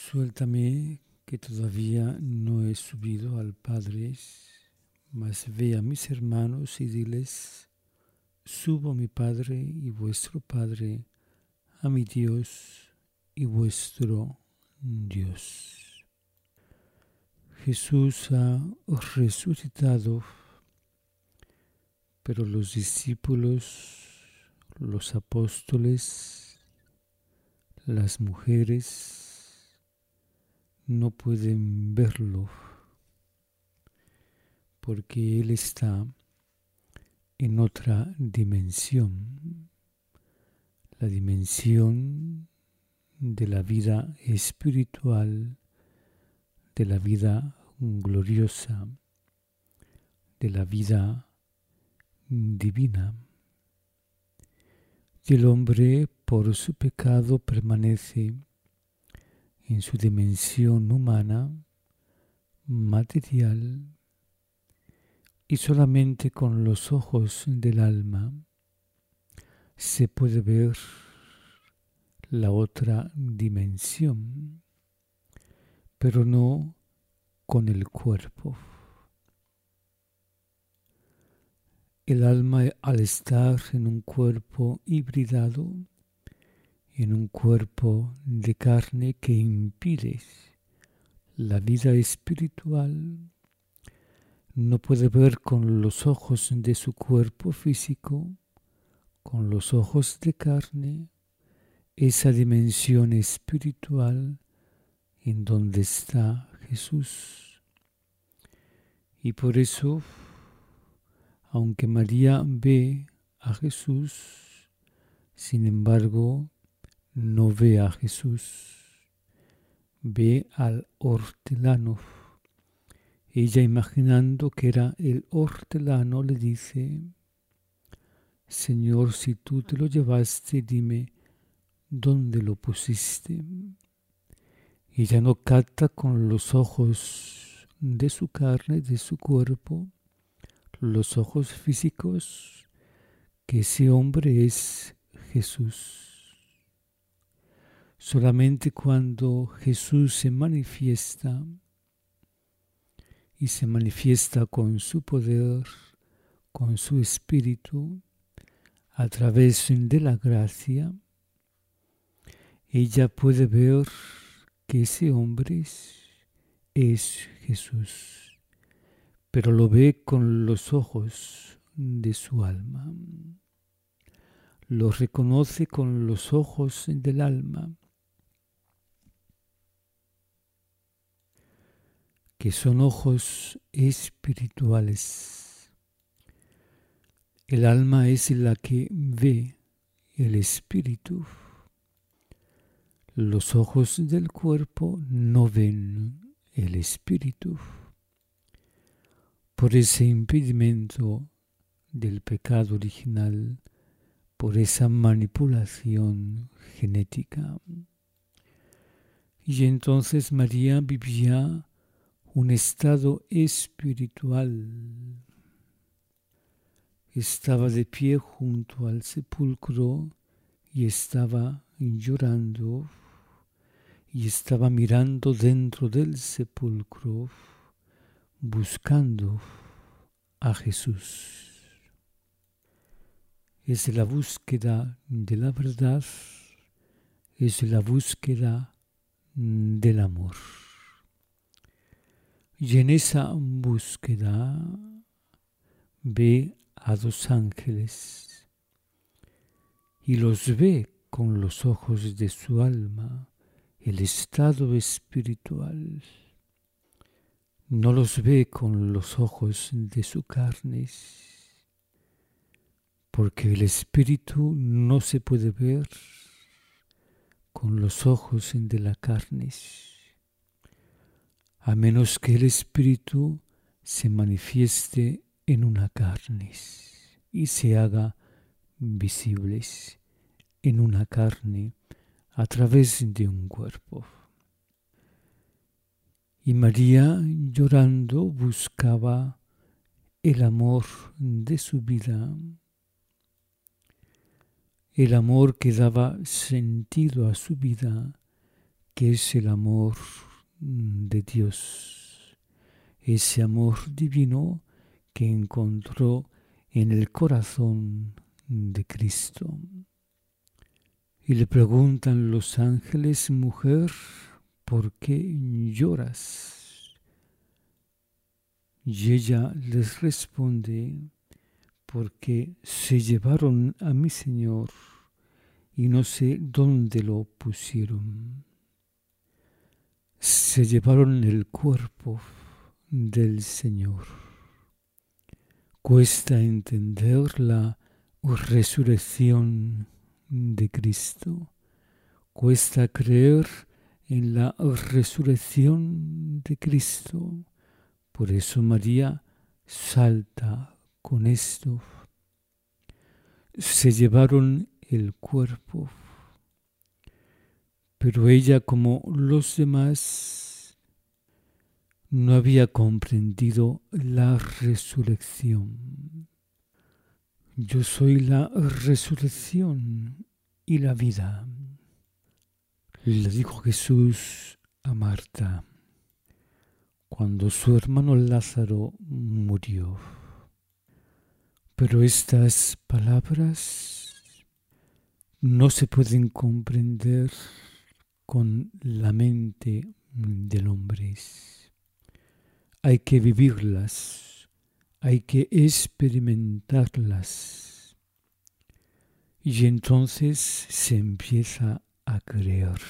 Suéltame que todavía no he subido al Padre, mas ve a mis hermanos y diles, subo a mi Padre y vuestro Padre, a mi Dios y vuestro Dios. Jesús ha resucitado, pero los discípulos, los apóstoles, las mujeres, no pueden verlo porque Él está en otra dimensión, la dimensión de la vida espiritual, de la vida gloriosa, de la vida divina. Y el hombre, por su pecado, permanece en su dimensión humana, material, y solamente con los ojos del alma se puede ver la otra dimensión, pero no con el cuerpo. El alma, al estar en un cuerpo hibridado, en un cuerpo de carne que impide la vida espiritual, no puede ver con los ojos de su cuerpo físico, con los ojos de carne, esa dimensión espiritual en donde está Jesús. Y por eso, aunque María ve a Jesús, sin embargo, no ve a Jesús, ve al hortelano. Ella, imaginando que era el hortelano, le dice, Señor, si tú te lo llevaste, dime, ¿dónde lo pusiste? Ella no capta con los ojos de su carne, de su cuerpo, los ojos físicos, que ese hombre es Jesús. Solamente cuando Jesús se manifiesta, y se manifiesta con su poder, con su espíritu, a través de la gracia, ella puede ver que ese hombre es Jesús, pero lo ve con los ojos de su alma. Lo reconoce con los ojos del alma, que son ojos espirituales. El alma es la que ve el espíritu. Los ojos del cuerpo no ven el espíritu. Por ese impedimento del pecado original, por esa manipulación genética. Y entonces María vivía un estado espiritual. Estaba de pie junto al sepulcro y estaba llorando y estaba mirando dentro del sepulcro, buscando a Jesús. Es la búsqueda de la verdad, es la búsqueda del amor. Y en esa búsqueda ve a dos ángeles y los ve con los ojos de su alma, el estado espiritual. No los ve con los ojos de su carne, porque el espíritu no se puede ver con los ojos de la carne, a menos que el espíritu se manifieste en una carne y se haga visibles en una carne a través de un cuerpo. Y María, llorando, buscaba el amor de su vida, el amor que daba sentido a su vida, que es el amor de Dios, ese amor divino que encontró en el corazón de Cristo. Y le preguntan los ángeles: mujer, ¿por qué lloras? Y ella les responde: porque se llevaron a mi Señor y no sé dónde lo pusieron. Se llevaron el cuerpo del Señor. Cuesta entender la resurrección de Cristo. Cuesta creer en la resurrección de Cristo. Por eso María salta con esto. Se llevaron el cuerpo, pero ella, como los demás, no había comprendido la resurrección. Yo soy la resurrección y la vida, le dijo Jesús a Marta cuando su hermano Lázaro murió. Pero estas palabras no se pueden comprender con la mente del hombre. Hay que vivirlas, hay que experimentarlas. Y entonces se empieza a creer.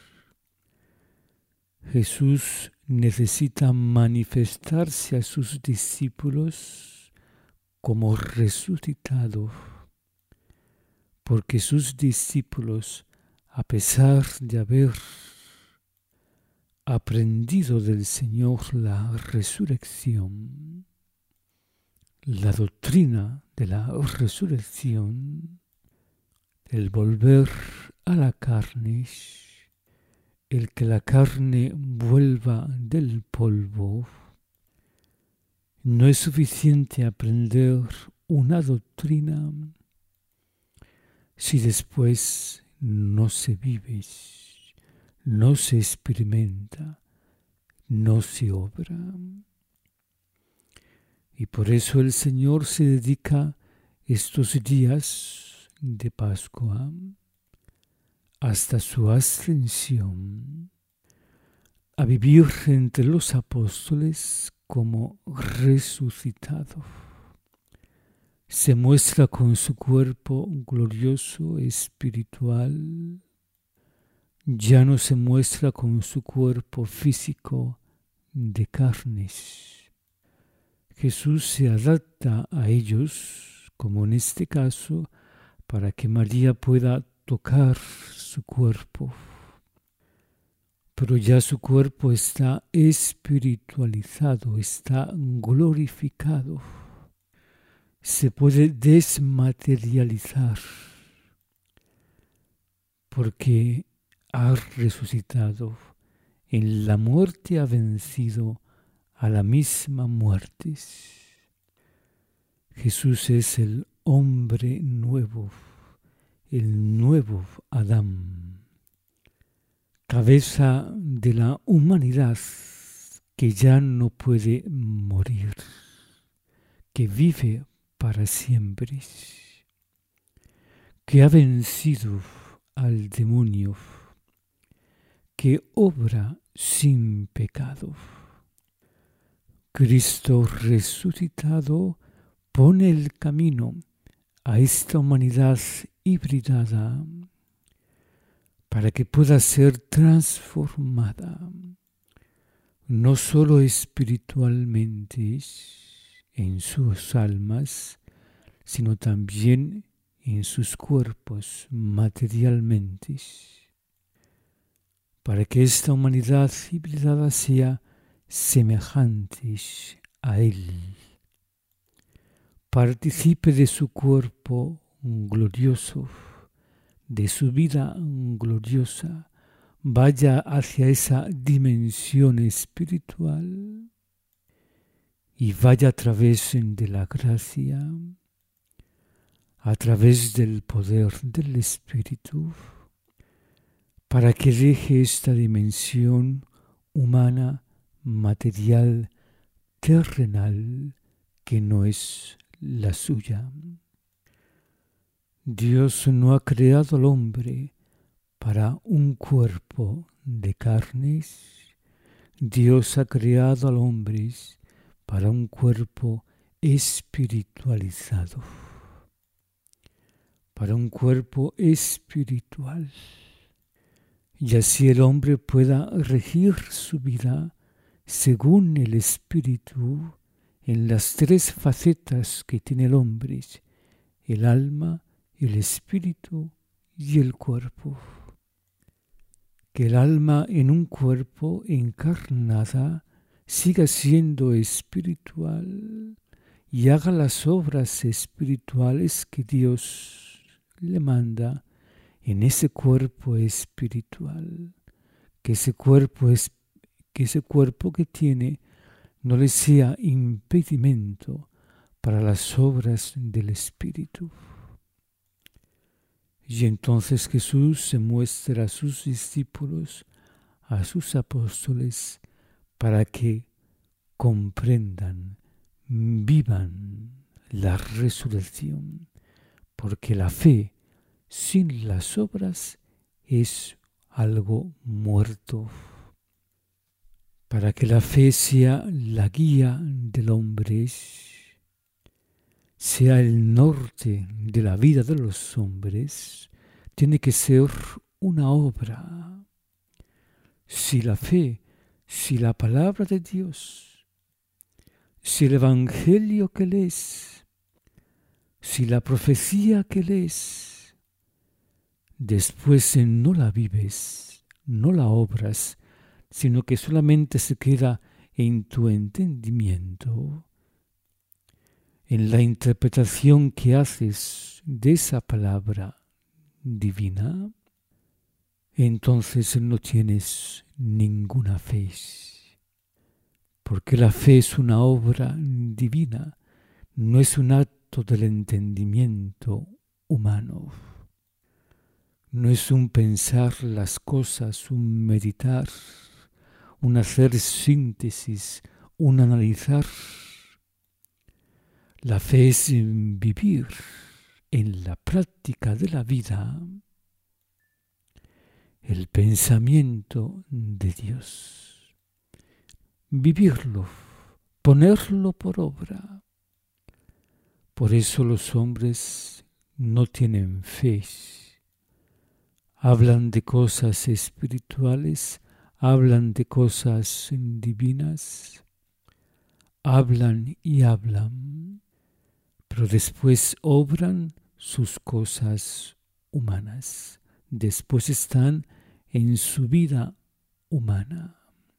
Jesús necesita manifestarse a sus discípulos como resucitado, porque sus discípulos, a pesar de haber aprendido del Señor la resurrección, la doctrina de la resurrección, el volver a la carne, el que la carne vuelva del polvo, no es suficiente aprender una doctrina si después no se vive, no se experimenta, no se obra. Y por eso el Señor se dedica estos días de Pascua hasta su ascensión a vivir entre los apóstoles como resucitado. Se muestra con su cuerpo glorioso, espiritual. Ya no se muestra con su cuerpo físico de carnes. Jesús se adapta a ellos, como en este caso, para que María pueda tocar su cuerpo. Pero ya su cuerpo está espiritualizado, está glorificado. Se puede desmaterializar porque ha resucitado. En la muerte ha vencido a la misma muerte. Jesús es el hombre nuevo, el nuevo Adán, cabeza de la humanidad que ya no puede morir, que vive para siempre, que ha vencido al demonio, que obra sin pecado. Cristo resucitado pone el camino a esta humanidad hibridada para que pueda ser transformada, no solo espiritualmente en sus almas, sino también en sus cuerpos materialmente, para que esta humanidad hibridada sea semejante a Él, participe de su cuerpo glorioso, de su vida gloriosa, vaya hacia esa dimensión espiritual y vaya a través de la gracia, a través del poder del Espíritu, para que deje esta dimensión humana, material, terrenal, que no es la suya. Dios no ha creado al hombre para un cuerpo de carnes. Dios ha creado al hombre para un cuerpo espiritualizado, para un cuerpo espiritual. Y así el hombre pueda regir su vida según el espíritu en las tres facetas que tiene el hombre: el alma, el espíritu y el cuerpo. Que el alma en un cuerpo encarnada siga siendo espiritual y haga las obras espirituales que Dios le manda en ese cuerpo espiritual. Que ese cuerpo que tiene no le sea impedimento para las obras del espíritu. Y entonces Jesús se muestra a sus discípulos, a sus apóstoles, para que comprendan, vivan la resurrección, porque la fe sin las obras es algo muerto. Para que la fe sea la guía del hombre, sea el norte de la vida de los hombres, tiene que ser una obra. Si la fe, si la palabra de Dios, si el evangelio que lees, si la profecía que lees, después no la vives, no la obras, sino que solamente se queda en tu entendimiento, en la interpretación que haces de esa palabra divina, entonces no tienes ninguna fe. Porque la fe es una obra divina, no es un acto del entendimiento humano. No es un pensar las cosas, un meditar, un hacer síntesis, un analizar. La fe es vivir en la práctica de la vida el pensamiento de Dios. Vivirlo, ponerlo por obra. Por eso los hombres no tienen fe. Hablan de cosas espirituales, hablan de cosas divinas, hablan y hablan, pero después obran sus cosas humanas. Después están en su vida humana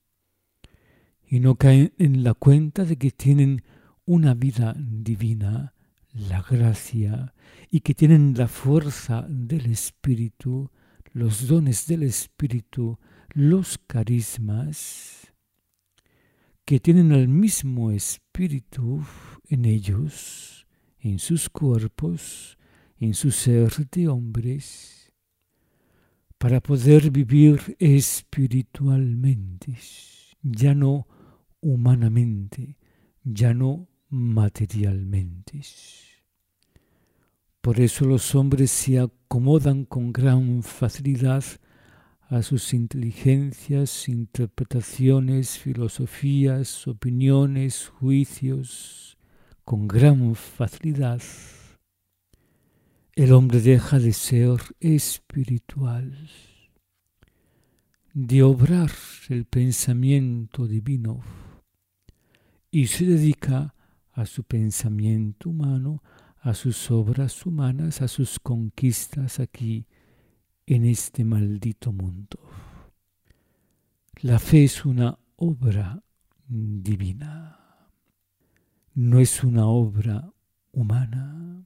y no caen en la cuenta de que tienen una vida divina, la gracia, y que tienen la fuerza del Espíritu, los dones del Espíritu, los carismas, que tienen el mismo Espíritu en ellos, en sus cuerpos, en su ser de hombres, para poder vivir espiritualmente, ya no humanamente, ya no materialmente. Por eso los hombres se acomodan con gran facilidad a sus inteligencias, interpretaciones, filosofías, opiniones, juicios, con gran facilidad. El hombre deja de ser espiritual, de obrar el pensamiento divino y se dedica a su pensamiento humano, a sus obras humanas, a sus conquistas aquí en este maldito mundo. La fe es una obra divina, no es una obra humana.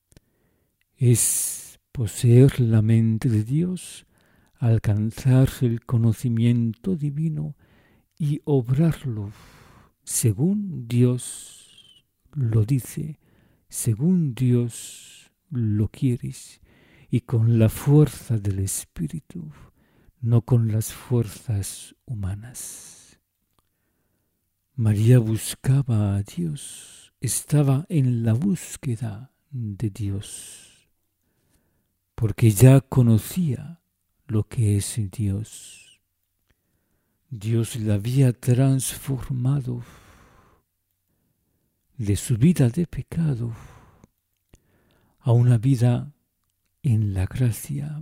Es poseer la mente de Dios, alcanzar el conocimiento divino y obrarlo según Dios lo dice, según Dios lo quieres, y con la fuerza del Espíritu, no con las fuerzas humanas. María buscaba a Dios, estaba en la búsqueda de Dios, porque ya conocía lo que es Dios. Dios la había transformado de su vida de pecado a una vida en la gracia.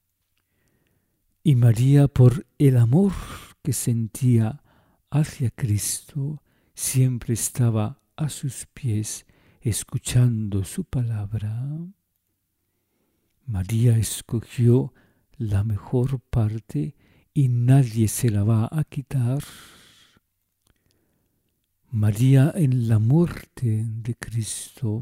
Y María, por el amor que sentía hacia Cristo, siempre estaba a sus pies escuchando su palabra. María escogió la mejor parte y nadie se la va a quitar. María, en la muerte de Cristo,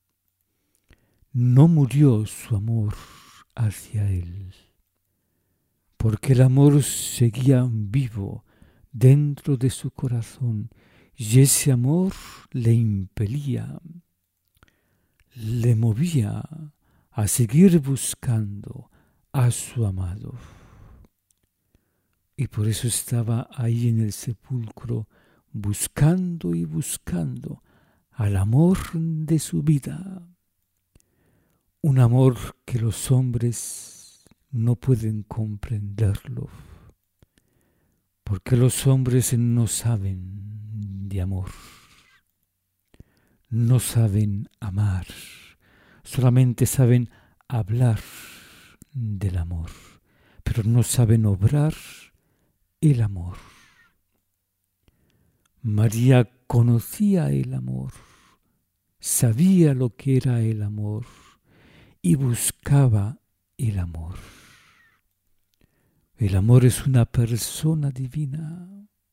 no murió su amor hacia Él, porque el amor seguía vivo dentro de su corazón y ese amor le impelía, le movía a seguir buscando a su amado. Y por eso estaba ahí en el sepulcro buscando y buscando al amor de su vida. Un amor que los hombres no pueden comprenderlo, porque los hombres no saben de amor, no saben amar, solamente saben hablar del amor, pero no saben obrar el amor. María conocía el amor, sabía lo que era el amor y buscaba el amor. El amor es una persona divina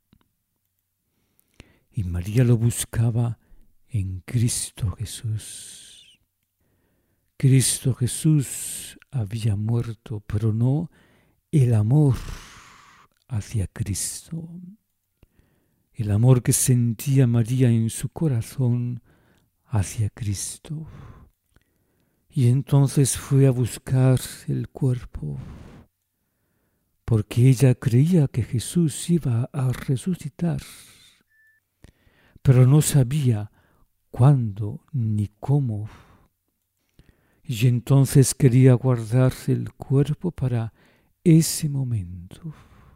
y María lo buscaba en Cristo Jesús. Cristo Jesús había muerto, pero no el amor hacia Cristo. El amor que sentía María en su corazón hacia Cristo. Y entonces fue a buscar el cuerpo, porque ella creía que Jesús iba a resucitar, pero no sabía cuándo ni cómo. Y entonces quería guardar el cuerpo para ese momento.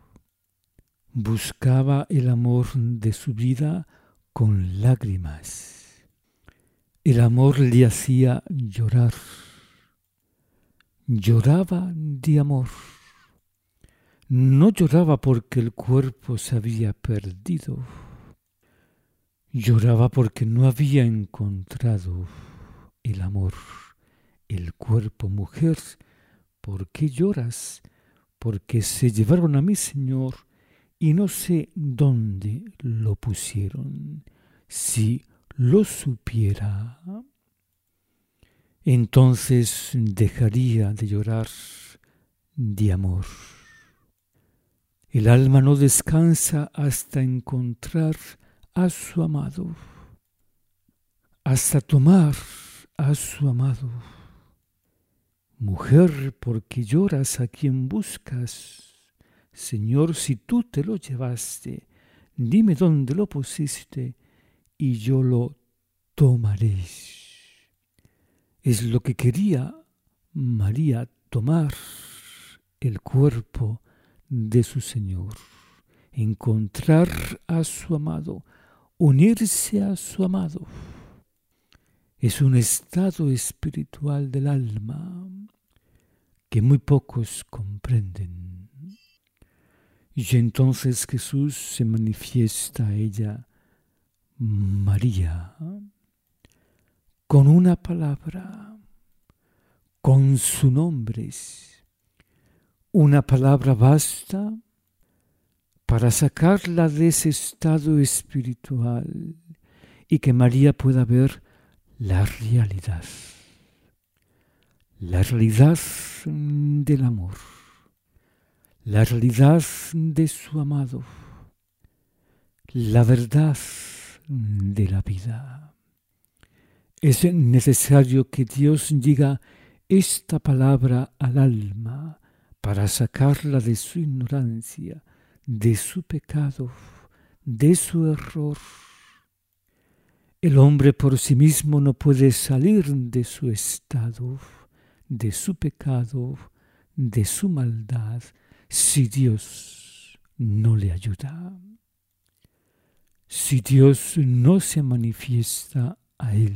Buscaba el amor de su vida con lágrimas. El amor le hacía llorar. Lloraba de amor. No lloraba porque el cuerpo se había perdido. Lloraba porque no había encontrado el amor, el cuerpo. Mujer, ¿por qué lloras? Porque se llevaron a mi Señor y no sé dónde lo pusieron. Si lo supiera, entonces dejaría de llorar de amor. El alma no descansa hasta encontrar a su amado, hasta tomar a su amado. Mujer, ¿por qué lloras? ¿A quién buscas? Señor, si tú te lo llevaste, dime dónde lo pusiste y yo lo tomaré. Es lo que quería María, tomar el cuerpo de su Señor, encontrar a su amado, unirse a su amado. Es un estado espiritual del alma que muy pocos comprenden. Y entonces Jesús se manifiesta a ella, María, con una palabra, con su nombre. Una palabra basta para sacarla de ese estado espiritual y que María pueda ver la realidad del amor, la realidad de su amado, la verdad de la vida. Es necesario que Dios diga esta palabra al alma para sacarla de su ignorancia, de su pecado, de su error. El hombre por sí mismo no puede salir de su estado, de su pecado, de su maldad, si Dios no le ayuda. Si Dios no se manifiesta a él.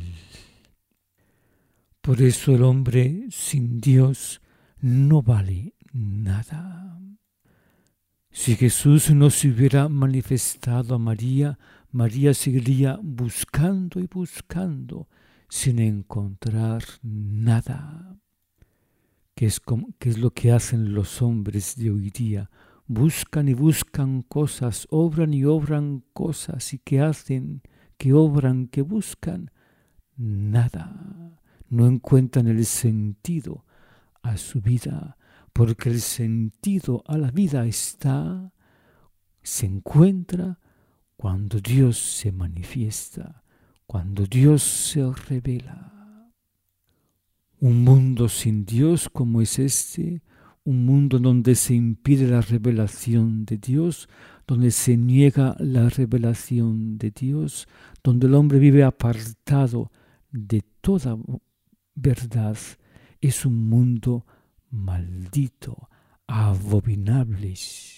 Por eso el hombre sin Dios no vale nada. Si Jesús no se hubiera manifestado a María, María seguiría buscando y buscando sin encontrar nada. ¿Qué es lo que hacen los hombres de hoy día? Buscan y buscan cosas, obran y obran cosas. ¿Y qué hacen? ¿Qué obran? ¿Qué buscan? Nada. No encuentran el sentido a su vida, porque el sentido a la vida se encuentra cuando Dios se manifiesta, cuando Dios se revela. Un mundo sin Dios como es este, un mundo donde se impide la revelación de Dios, donde se niega la revelación de Dios, donde el hombre vive apartado de toda verdad, es un mundo maldito, abominable,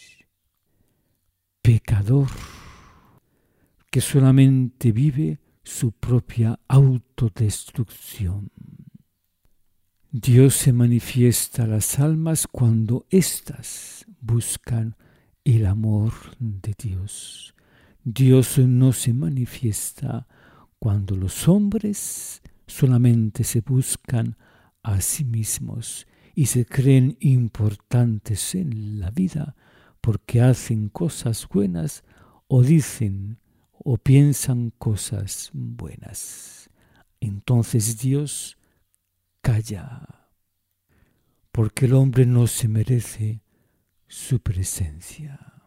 pecador, que solamente vive su propia autodestrucción. Dios se manifiesta a las almas cuando éstas buscan el amor de Dios. Dios no se manifiesta cuando los hombres solamente se buscan a sí mismos y se creen importantes en la vida porque hacen cosas buenas o dicen o piensan cosas buenas. Entonces Dios calla, porque el hombre no se merece su presencia.